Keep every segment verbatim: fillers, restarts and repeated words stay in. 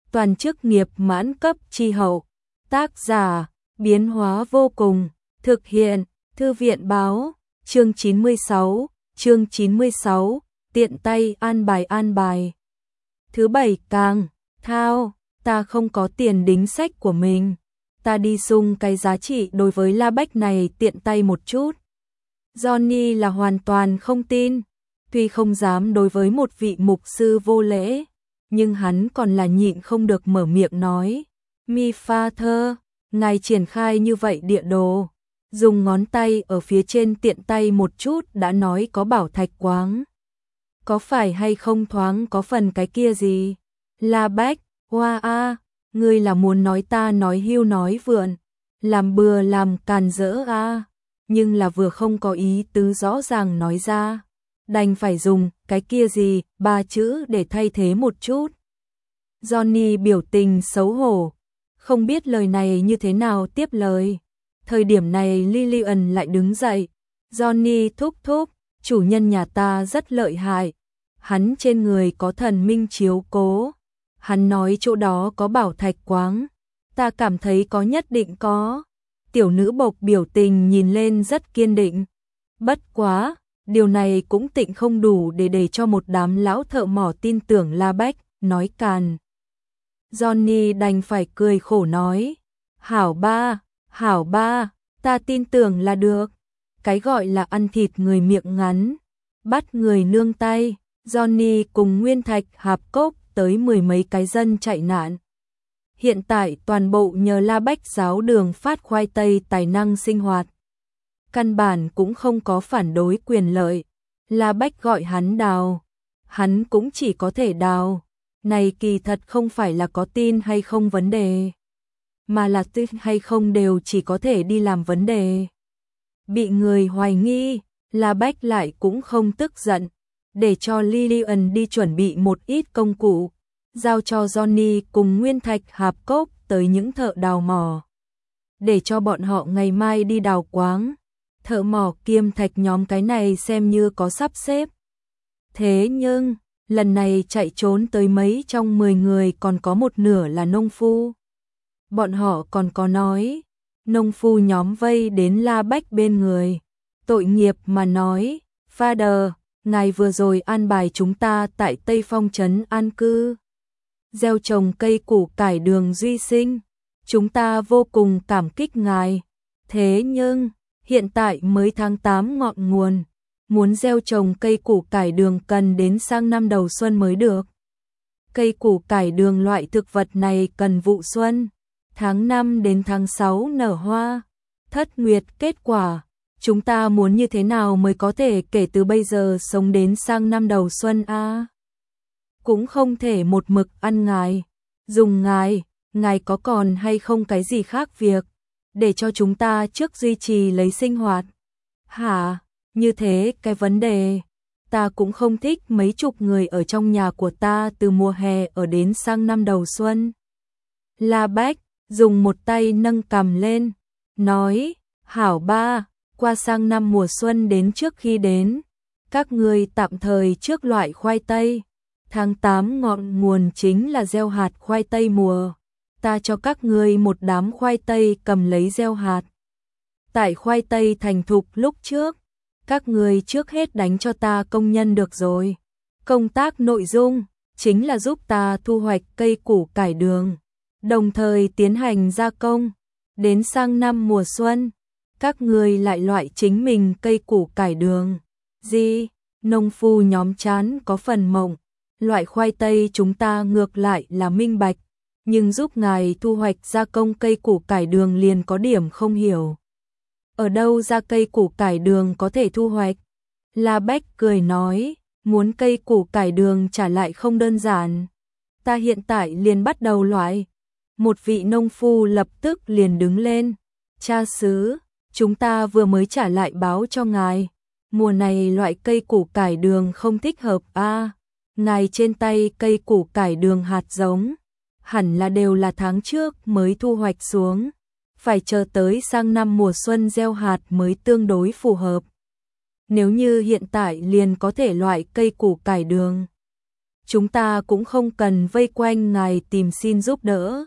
toàn chức nghiệp mãn cấp chi hậu. Tác giả, biến hóa vô cùng, thực hiện, Thư viện báo, chương chín mươi sáu, chương chín mươi sáu, tiện tay an bài an bài. Thứ bảy càng, thao, ta không có tiền đính sách của mình, ta đi sung cái giá trị đối với La Bách này tiện tay một chút. Johnny là hoàn toàn không tin, tuy không dám đối với một vị mục sư vô lễ, nhưng hắn còn là nhịn không được mở miệng nói, Mi pha thơ, ngài triển khai như vậy địa đồ, dùng ngón tay ở phía trên tiện tay một chút đã nói có bảo thạch quáng. Có phải hay không thoáng có phần cái kia gì? La Bách, hoa a, ngươi là muốn nói ta nói hưu nói vượn, làm bừa làm càn rỡ a, nhưng là vừa không có ý tứ rõ ràng nói ra, đành phải dùng cái kia gì ba chữ để thay thế một chút. Johnny biểu tình xấu hổ, không biết lời này như thế nào tiếp lời. Thời điểm này Lillian lại đứng dậy, Johnny thúc thúc, chủ nhân nhà ta rất lợi hại, hắn trên người có thần minh chiếu cố, hắn nói chỗ đó có bảo thạch quáng, ta cảm thấy có nhất định có. Tiểu nữ bộc biểu tình nhìn lên rất kiên định, bất quá, điều này cũng tịnh không đủ để để cho một đám lão thợ mỏ tin tưởng La Bách, nói càn. Johnny đành phải cười khổ nói, hảo ba, hảo ba, ta tin tưởng là được. Cái gọi là ăn thịt người miệng ngắn, bắt người nương tay. Johnny cùng Nguyên Thạch Hạp Cốc tới mười mấy cái dân chạy nạn. Hiện tại toàn bộ nhờ La Bách giáo đường phát khoai tây tài năng sinh hoạt. Căn bản cũng không có phản đối quyền lợi. La Bách gọi hắn đào, hắn cũng chỉ có thể đào. Này kỳ thật không phải là có tin hay không vấn đề, mà là tin hay không đều chỉ có thể đi làm vấn đề. Bị người hoài nghi, La Bách lại cũng không tức giận, để cho Lillian đi chuẩn bị một ít công cụ, giao cho Johnny cùng Nguyên Thạch Hạp Cốc tới những thợ đào mỏ, để cho bọn họ ngày mai đi đào quáng. Thợ mỏ kiêm thạch nhóm cái này xem như có sắp xếp. Thế nhưng, lần này chạy trốn tới mấy trong mười người còn có một nửa là nông phu. Bọn họ còn có nói, nông phu nhóm vây đến La Bách bên người, tội nghiệp mà nói, Father, ngài vừa rồi an bài chúng ta tại Tây Phong trấn an cư, gieo trồng cây củ cải đường duy sinh, chúng ta vô cùng cảm kích ngài. Thế nhưng, hiện tại mới tháng tám ngọn nguồn, muốn gieo trồng cây củ cải đường cần đến sang năm đầu xuân mới được. Cây củ cải đường loại thực vật này cần vụ xuân, tháng năm đến tháng sáu nở hoa, thất nguyệt kết quả. Chúng ta muốn như thế nào mới có thể kể từ bây giờ sống đến sang năm đầu xuân a? À? Cũng không thể một mực ăn ngài, dùng ngài, ngài có còn hay không cái gì khác việc, để cho chúng ta trước duy trì lấy sinh hoạt. Hả, như thế cái vấn đề, ta cũng không thích mấy chục người ở trong nhà của ta từ mùa hè ở đến sang năm đầu xuân. La Bách dùng một tay nâng cằm lên, nói, hảo ba, qua sang năm mùa xuân đến trước khi đến, các ngươi tạm thời trước loại khoai tây, tháng tám ngọn nguồn chính là gieo hạt khoai tây mùa, ta cho các ngươi một đám khoai tây cầm lấy gieo hạt. Tại khoai tây thành thục lúc trước, các ngươi trước hết đánh cho ta công nhân được rồi. Công tác nội dung chính là giúp ta thu hoạch cây củ cải đường, đồng thời tiến hành gia công. Đến sang năm mùa xuân, các ngươi lại loại chính mình cây củ cải đường. Gì? Nông phu nhóm chán có phần mộng. Loại khoai tây chúng ta ngược lại là minh bạch, nhưng giúp ngài thu hoạch gia công cây củ cải đường liền có điểm không hiểu. Ở đâu ra cây củ cải đường có thể thu hoạch? La Bách cười nói, muốn cây củ cải đường trả lại không đơn giản. Ta hiện tại liền bắt đầu loại. Một vị nông phu lập tức liền đứng lên. Cha xứ, chúng ta vừa mới trả lại báo cho ngài. Mùa này loại cây củ cải đường không thích hợp a. À, ngài trên tay cây củ cải đường hạt giống, hẳn là đều là tháng trước mới thu hoạch xuống. Phải chờ tới sang năm mùa xuân gieo hạt mới tương đối phù hợp. Nếu như hiện tại liền có thể loại cây củ cải đường, chúng ta cũng không cần vây quanh ngài tìm xin giúp đỡ.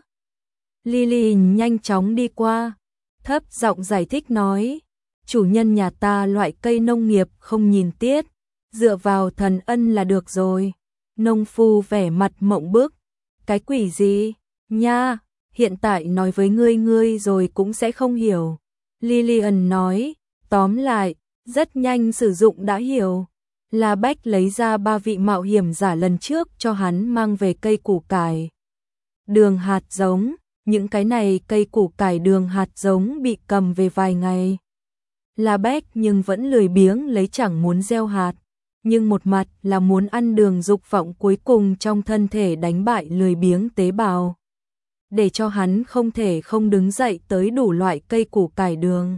Lily nhanh chóng đi qua, thấp giọng giải thích nói, chủ nhân nhà ta loại cây nông nghiệp không nhìn tiết, dựa vào thần ân là được rồi. Nông phu vẻ mặt mộng bức, cái quỷ gì, nha, hiện tại nói với ngươi ngươi rồi cũng sẽ không hiểu. Lillian nói, tóm lại, rất nhanh sử dụng đã hiểu. La Bách lấy ra ba vị mạo hiểm giả lần trước cho hắn mang về cây củ cải đường hạt giống, những cái này cây củ cải đường hạt giống bị cầm về vài ngày. La Bách nhưng vẫn lười biếng lấy, chẳng muốn gieo hạt, nhưng một mặt là muốn ăn đường dục vọng cuối cùng trong thân thể đánh bại lười biếng tế bào, để cho hắn không thể không đứng dậy tới đủ loại cây củ cải đường.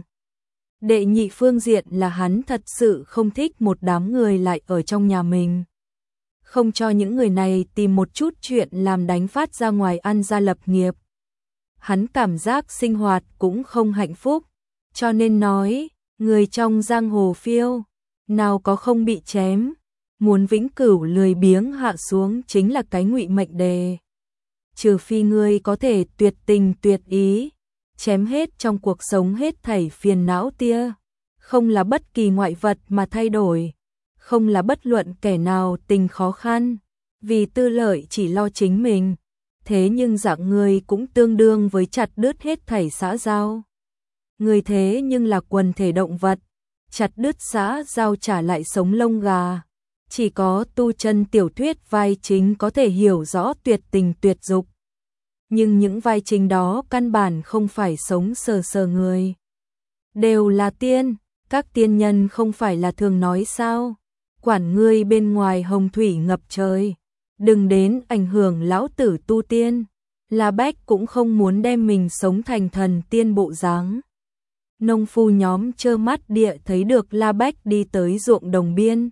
Đệ nhị phương diện là hắn thật sự không thích một đám người lại ở trong nhà mình. Không cho những người này tìm một chút chuyện làm đánh phát ra ngoài ăn ra lập nghiệp. Hắn cảm giác sinh hoạt cũng không hạnh phúc, cho nên nói, người trong giang hồ phiêu, nào có không bị chém, muốn vĩnh cửu lười biếng hạ xuống chính là cái ngụy mệnh đề. Trừ phi ngươi có thể tuyệt tình tuyệt ý, chém hết trong cuộc sống hết thảy phiền não tia, không là bất kỳ ngoại vật mà thay đổi, không là bất luận kẻ nào tình khó khăn, vì tư lợi chỉ lo chính mình, thế nhưng dạng người cũng tương đương với chặt đứt hết thảy xã giao. Người thế nhưng là quần thể động vật, chặt đứt xã giao trả lại sống lông gà. Chỉ có tu chân tiểu thuyết vai chính có thể hiểu rõ tuyệt tình tuyệt dục. Nhưng những vai chính đó căn bản không phải sống sờ sờ người. Đều là tiên, các tiên nhân không phải là thường nói sao, quản ngươi bên ngoài hồng thủy ngập trời, đừng đến ảnh hưởng lão tử tu tiên. La Bách cũng không muốn đem mình sống thành thần tiên bộ dáng. Nông phu nhóm trơ mắt địa thấy được La Bách đi tới ruộng đồng biên,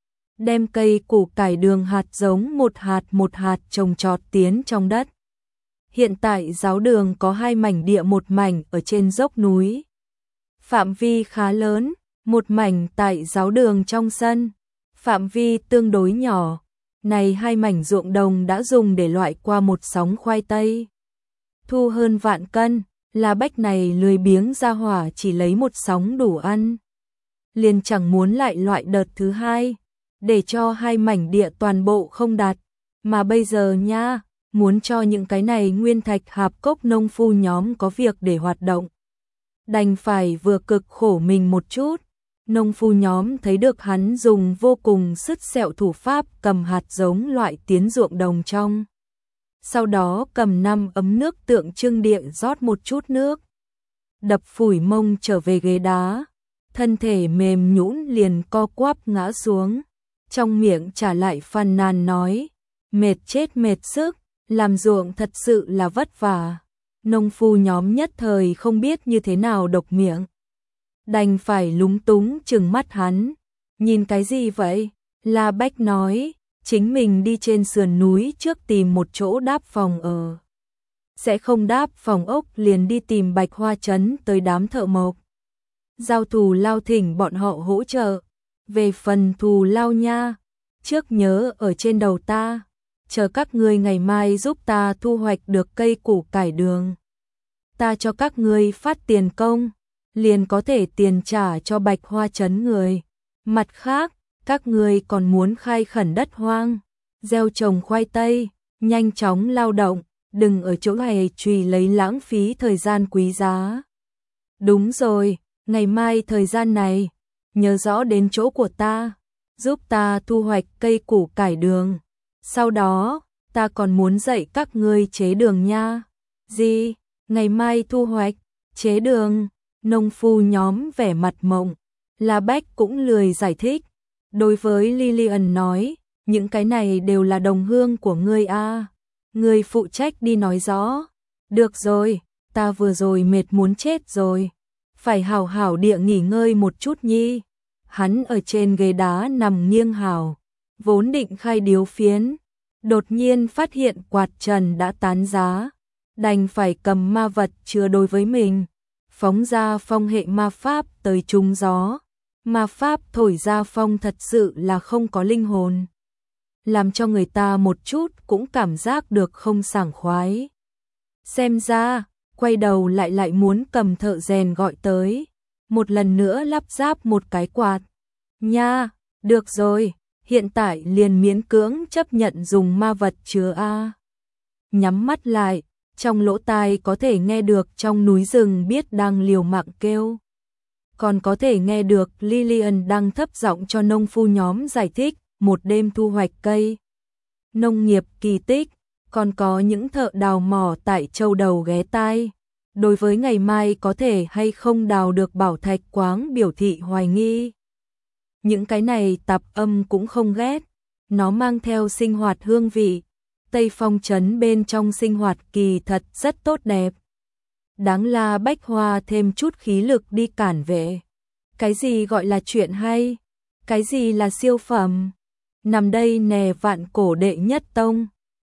đem cây củ cải đường hạt giống một hạt một hạt trồng trọt tiến trong đất. Hiện tại giáo đường có hai mảnh địa, một mảnh ở trên dốc núi, phạm vi khá lớn, một mảnh tại giáo đường trong sân, phạm vi tương đối nhỏ. Này hai mảnh ruộng đồng đã dùng để loại qua một sóng khoai tây, thu hơn vạn cân. La Bách này lười biếng ra hỏa chỉ lấy một sóng đủ ăn, liền chẳng muốn lại loại đợt thứ hai, để cho hai mảnh địa toàn bộ không đạt. Mà bây giờ nha, muốn cho những cái này nguyên thạch hạp cốc nông phu nhóm có việc để hoạt động, đành phải vừa cực khổ mình một chút. Nông phu nhóm thấy được hắn dùng vô cùng sứt sẹo thủ pháp cầm hạt giống loại tiến ruộng đồng trong, sau đó cầm năm ấm nước tượng trưng địa rót một chút nước, đập phủi mông trở về ghế đá, thân thể mềm nhũn liền co quắp ngã xuống, trong miệng trả lại phàn nàn nói, mệt chết mệt sức, làm ruộng thật sự là vất vả. Nông phu nhóm nhất thời không biết như thế nào độc miệng, đành phải lúng túng trừng mắt hắn, nhìn cái gì vậy? La Bách nói, chính mình đi trên sườn núi trước tìm một chỗ đáp phòng ở. Sẽ không đáp phòng ốc liền đi tìm Bạch Hoa Trấn tới đám thợ mộc. Giao thù lao thỉnh bọn họ hỗ trợ. Về phần thù lao nha, trước nhớ ở trên đầu ta, chờ các ngươi ngày mai giúp ta thu hoạch được cây củ cải đường. Ta cho các ngươi phát tiền công, liền có thể tiền trả cho Bạch Hoa Trấn người. Mặt khác, các ngươi còn muốn khai khẩn đất hoang, gieo trồng khoai tây, nhanh chóng lao động, đừng ở chỗ này chùy lấy lãng phí thời gian quý giá. Đúng rồi, ngày mai thời gian này, nhớ rõ đến chỗ của ta, giúp ta thu hoạch cây củ cải đường. Sau đó, ta còn muốn dạy các ngươi chế đường nha. Gì? Ngày mai thu hoạch, chế đường? Nông phu nhóm vẻ mặt mộng. La Bách cũng lười giải thích. Đối với Lillian nói, những cái này đều là đồng hương của ngươi a, à. Ngươi phụ trách đi nói rõ. Được rồi, ta vừa rồi mệt muốn chết rồi, phải hảo hảo địa nghỉ ngơi một chút nhi. Hắn ở trên ghế đá nằm nghiêng hào, vốn định khai điếu phiến, đột nhiên phát hiện quạt trần đã tán giá, đành phải cầm ma vật chứa đối với mình, phóng ra phong hệ ma pháp tới trúng gió. Ma pháp thổi ra phong thật sự là không có linh hồn. làm cho người ta một chút cũng cảm giác được không sảng khoái. Xem ra, quay đầu lại lại muốn cầm thợ rèn gọi tới, một lần nữa lắp ráp một cái quạt. Nha, được rồi, hiện tại liền miễn cưỡng chấp nhận dùng ma vật chứa a. Nhắm mắt lại, trong lỗ tai có thể nghe được trong núi rừng biết đang liều mạng kêu. Còn có thể nghe được Lillian đang thấp giọng cho nông phu nhóm giải thích một đêm thu hoạch cây nông nghiệp kỳ tích, còn có những thợ đào mỏ tại châu đầu ghé tai. Đối với ngày mai có thể hay không đào được bảo thạch quáng biểu thị hoài nghi. Những cái này tạp âm cũng không ghét, nó mang theo sinh hoạt hương vị. Tây Phong trấn bên trong sinh hoạt kỳ thật rất tốt đẹp. Đáng là Bách Hoa thêm chút khí lực đi cản vệ. Cái gì gọi là chuyện hay? Cái gì là siêu phẩm? Nằm đây nè vạn cổ đệ nhất tông.